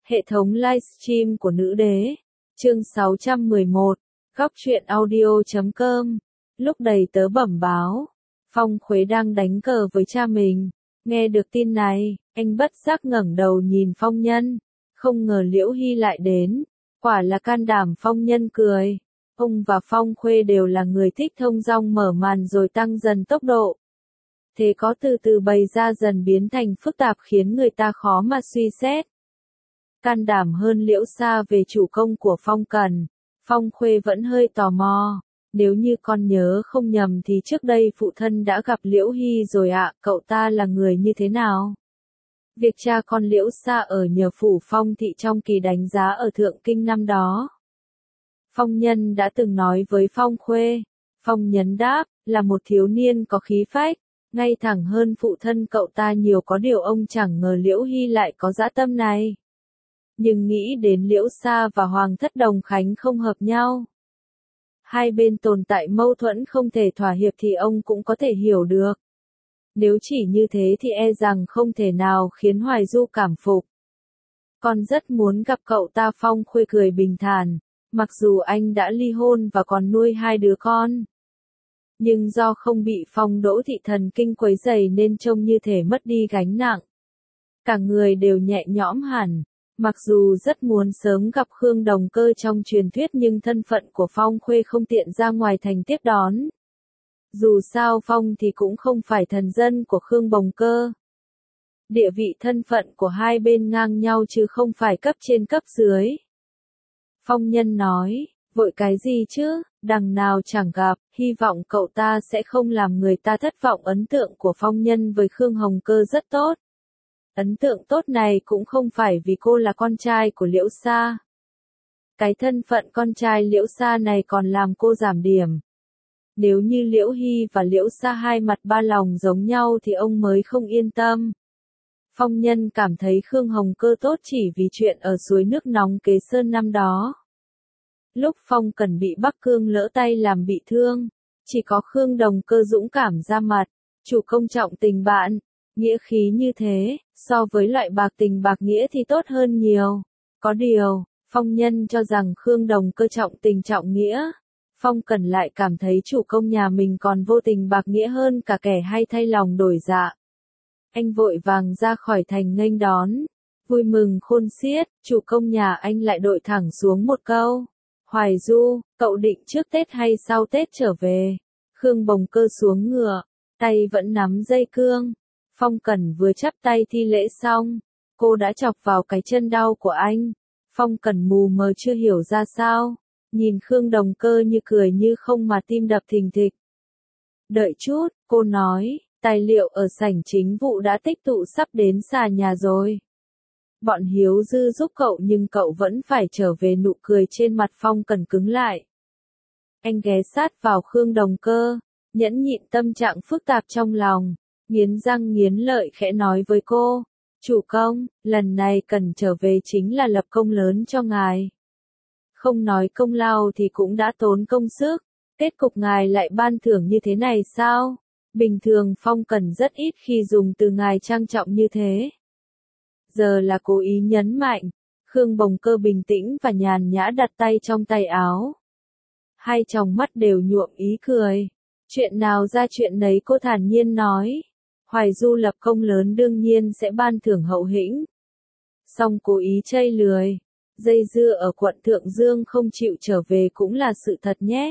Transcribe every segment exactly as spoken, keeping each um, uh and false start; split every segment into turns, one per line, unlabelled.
Hệ thống livestream của nữ đế. Chương sáu trăm mười một. Góc truyện audio chấm com. Lúc đầy tớ bẩm báo, Phong Khuế đang đánh cờ với cha mình. Nghe được tin này, anh bất giác ngẩng đầu nhìn Phong Nhân. Không ngờ Liễu Hy lại đến. Quả là can đảm. Phong Nhân cười. Ông và Phong Khuê đều là người thích thông dong mở màn rồi tăng dần tốc độ. Thế có từ từ bày ra dần biến thành phức tạp khiến người ta khó mà suy xét. Can đảm hơn Liễu Sa về chủ công của Phong Cần. Phong Khuê vẫn hơi tò mò. Nếu như con nhớ không nhầm thì trước đây phụ thân đã gặp Liễu Hy rồi ạ, cậu ta là người như thế nào? Việc cha con Liễu Sa ở nhờ phủ Phong thị trong kỳ đánh giá ở Thượng Kinh năm đó. Phong Nhân đã từng nói với Phong Khuê. Phong Nhân đáp, là một thiếu niên có khí phách, ngay thẳng hơn phụ thân cậu ta nhiều, có điều ông chẳng ngờ Liễu Hy lại có dã tâm này. Nhưng nghĩ đến Liễu Sa và Hoàng thất Đồng Khánh không hợp nhau. Hai bên tồn tại mâu thuẫn không thể thỏa hiệp thì ông cũng có thể hiểu được. Nếu chỉ như thế thì e rằng không thể nào khiến Hoài Du cảm phục. Con rất muốn gặp cậu ta. Phong Khuê cười bình thản. Mặc dù anh đã ly hôn và còn nuôi hai đứa con. Nhưng do không bị Phong Đỗ thị thần kinh quấy rầy nên trông như thể mất đi gánh nặng. Cả người đều nhẹ nhõm hẳn. Mặc dù rất muốn sớm gặp Khương Đồng Cơ trong truyền thuyết nhưng thân phận của Phong Khuê không tiện ra ngoài thành tiếp đón. Dù sao Phong thì cũng không phải thần dân của Khương Đồng Cơ. Địa vị thân phận của hai bên ngang nhau chứ không phải cấp trên cấp dưới. Phong Nhân nói, vội cái gì chứ, đằng nào chẳng gặp, hy vọng cậu ta sẽ không làm người ta thất vọng. Ấn tượng của Phong Nhân với Khương Hồng Cơ rất tốt. Ấn tượng tốt này cũng không phải vì cô là con trai của Liễu Sa. Cái thân phận con trai Liễu Sa này còn làm cô giảm điểm. Nếu như Liễu Hy và Liễu Sa hai mặt ba lòng giống nhau thì ông mới không yên tâm. Phong Nhân cảm thấy Khương Hồng Cơ tốt chỉ vì chuyện ở suối nước nóng Kế Sơn năm đó. Lúc Phong Cần bị Bắc Cương lỡ tay làm bị thương, chỉ có Khương Đồng Cơ dũng cảm ra mặt, chủ công trọng tình bạn, nghĩa khí như thế, so với loại bạc tình bạc nghĩa thì tốt hơn nhiều. Có điều, Phong Nhân cho rằng Khương Đồng Cơ trọng tình trọng nghĩa, Phong Cần lại cảm thấy chủ công nhà mình còn vô tình bạc nghĩa hơn cả kẻ hay thay lòng đổi dạ. Anh vội vàng ra khỏi thành nghênh đón, vui mừng khôn xiết. Chủ công nhà anh lại đội thẳng xuống một câu. Hoài Du, cậu định trước Tết hay sau Tết trở về? Khương Bồng Cơ xuống ngựa, tay vẫn nắm dây cương. Phong Cần vừa chắp tay thi lễ xong, cô đã chọc vào cái chân đau của anh. Phong Cần mù mờ chưa hiểu ra sao, nhìn Khương Đồng Cơ như cười như không mà tim đập thình thịch. Đợi chút, cô nói, tài liệu ở sảnh chính vụ đã tích tụ sắp đến xà nhà rồi. Bọn Hiếu Dư giúp cậu nhưng cậu vẫn phải trở về. Nụ cười trên mặt Phong Cần cứng lại. Anh ghé sát vào Khương Đồng Cơ, nhẫn nhịn tâm trạng phức tạp trong lòng, nghiến răng nghiến lợi khẽ nói với cô, chủ công, lần này cần trở về chính là lập công lớn cho ngài. Không nói công lao thì cũng đã tốn công sức, kết cục ngài lại ban thưởng như thế này sao? Bình thường Phong Cần rất ít khi dùng từ ngài trang trọng như thế. Giờ là cố ý nhấn mạnh. Khương Bồng Cơ bình tĩnh và nhàn nhã đặt tay trong tay áo. Hai tròng mắt đều nhuộm ý cười. Chuyện nào ra chuyện nấy, cô thản nhiên nói. Hoài Du lập công lớn đương nhiên sẽ ban thưởng hậu hĩnh. Song cố ý chây lười, dây dưa ở quận Thượng Dương không chịu trở về cũng là sự thật nhé.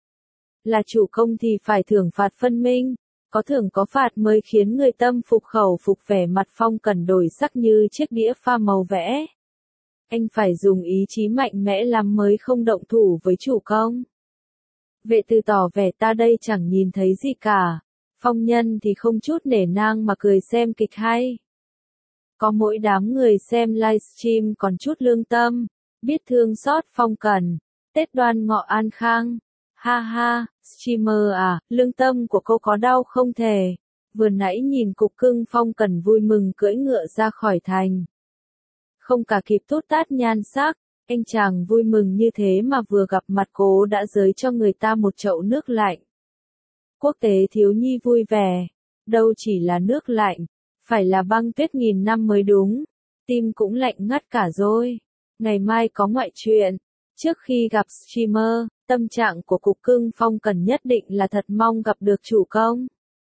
Là chủ công thì phải thưởng phạt phân minh. Có thưởng có phạt mới khiến người tâm phục khẩu phục. Vẻ mặt Phong Cần đổi sắc như chiếc đĩa pha màu vẽ. Anh phải dùng ý chí mạnh mẽ lắm mới không động thủ với chủ công. Vệ từ tỏ vẻ ta đây chẳng nhìn thấy gì cả. Phong Nhân thì không chút nể nang mà cười xem kịch hay. Có mỗi đám người xem livestream còn chút lương tâm, biết thương xót Phong Cần. Tết Đoan Ngọ an khang. Ha ha, streamer à, lương tâm của cô có đau không thể. Vừa nãy nhìn cục cưng Phong Cần vui mừng cưỡi ngựa ra khỏi thành. Không cả kịp tốt tát nhan sắc, anh chàng vui mừng như thế mà vừa gặp mặt cô đã giới cho người ta một chậu nước lạnh. Quốc tế thiếu nhi vui vẻ, đâu chỉ là nước lạnh, phải là băng tuyết nghìn năm mới đúng. tim cũng lạnh ngắt cả rồi. Ngày mai có ngoại truyện. Trước khi gặp streamer, tâm trạng của Cục Cưng Phong Cần nhất định là thật mong gặp được chủ công.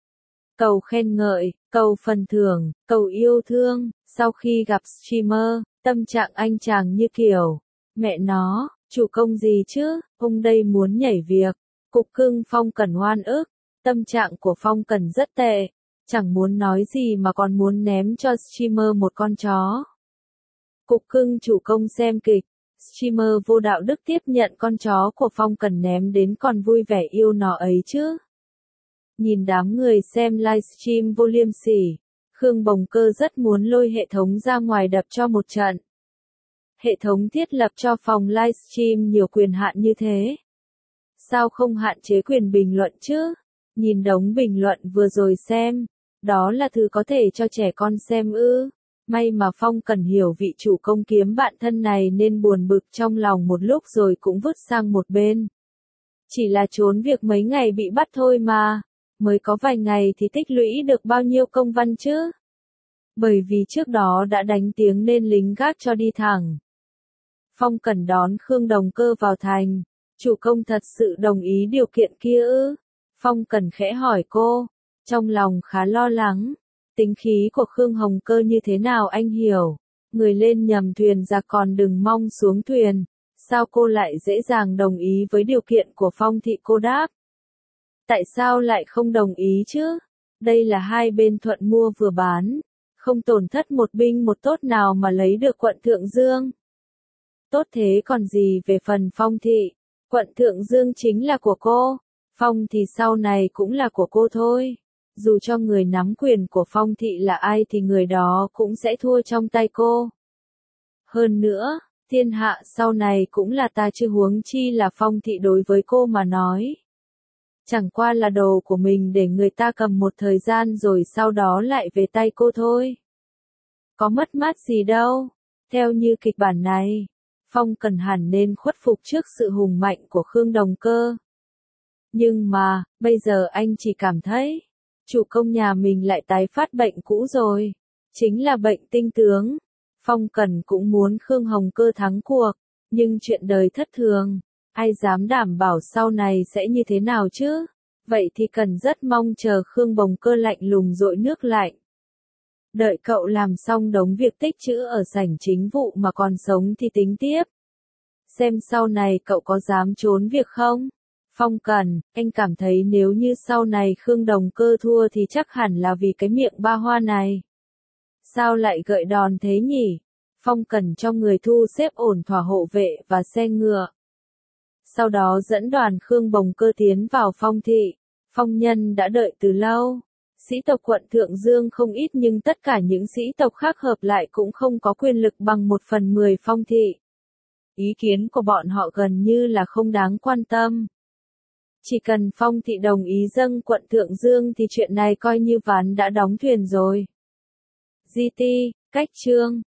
Cầu khen ngợi, cầu phần thưởng, cầu yêu thương. Sau khi gặp streamer, tâm trạng anh chàng như kiểu, mẹ nó, chủ công gì chứ, ông đây muốn nhảy việc. Cục Cưng Phong Cần oan ức, tâm trạng của Phong Cần rất tệ, chẳng muốn nói gì mà còn muốn ném cho streamer một con chó. Cục Cưng chủ công xem kịch, streamer vô đạo đức tiếp nhận con chó của Phong Cần ném đến còn vui vẻ yêu nó ấy chứ. Nhìn đám người xem livestream vô liêm sỉ, Khương Bồng Cơ rất muốn lôi hệ thống ra ngoài đập cho một trận. Hệ thống thiết lập cho phòng livestream nhiều quyền hạn như thế. Sao không hạn chế quyền bình luận chứ? Nhìn đống bình luận vừa rồi xem, đó là thứ có thể cho trẻ con xem ư. May mà Phong Cần hiểu vị chủ công kiếm bạn thân này nên buồn bực trong lòng một lúc rồi cũng vứt sang một bên. Chỉ là trốn việc mấy ngày bị bắt thôi mà, mới có vài ngày thì tích lũy được bao nhiêu công văn chứ. Bởi vì trước đó đã đánh tiếng nên lính gác cho đi thẳng. Phong Cần đón Khương Đồng Cơ vào thành, chủ công thật sự đồng ý điều kiện kia ư? Phong Cần khẽ hỏi cô, trong lòng khá lo lắng. Tính khí của Khương Hồng Cơ như thế nào anh hiểu, người lên nhầm thuyền ra còn đừng mong xuống thuyền, sao cô lại dễ dàng đồng ý với điều kiện của Phong Thị? Cô đáp. Tại sao lại không đồng ý chứ? Đây là hai bên thuận mua vừa bán, không tổn thất một binh một tốt nào mà lấy được quận Thượng Dương. Tốt thế còn gì về phần Phong Thị, quận Thượng Dương chính là của cô, Phong thì sau này cũng là của cô thôi. Dù cho người nắm quyền của Phong Thị là ai thì người đó cũng sẽ thua trong tay cô. Hơn nữa, thiên hạ sau này cũng là ta chứ huống chi là Phong Thị đối với cô mà nói. Chẳng qua là đồ của mình để người ta cầm một thời gian rồi sau đó lại về tay cô thôi. Có mất mát gì đâu. Theo như kịch bản này, Phong Cần hẳn nên khuất phục trước sự hùng mạnh của Khương Đồng Cơ. Nhưng mà, bây giờ anh chỉ cảm thấy, chủ công nhà mình lại tái phát bệnh cũ rồi. Chính là bệnh tinh tướng. Phong Cần cũng muốn Khương Hồng Cơ thắng cuộc, nhưng chuyện đời thất thường, ai dám đảm bảo sau này sẽ như thế nào chứ? Vậy thì Cần rất mong chờ Khương Bồng Cơ lạnh lùng dội nước lạnh. Đợi cậu làm xong đống việc tích trữ ở sảnh chính vụ mà còn sống thì tính tiếp. Xem sau này cậu có dám trốn việc không? Phong Cần, anh cảm thấy nếu như sau này Khương Đồng Cơ thua thì chắc hẳn là vì cái miệng ba hoa này. Sao lại gợi đòn thế nhỉ? Phong Cần cho người thu xếp ổn thỏa hộ vệ và xe ngựa. Sau đó dẫn đoàn Khương Bồng Cơ tiến vào Phong Thị. Phong nhân đã đợi từ lâu. Sĩ tộc quận Thượng Dương không ít nhưng tất cả những sĩ tộc khác hợp lại cũng không có quyền lực bằng một phần mười Phong Thị. Ý kiến của bọn họ gần như là không đáng quan tâm. Chỉ cần Phong Thị đồng ý dâng quận Thượng Dương thì chuyện này coi như ván đã đóng thuyền rồi. giê tê, cách chương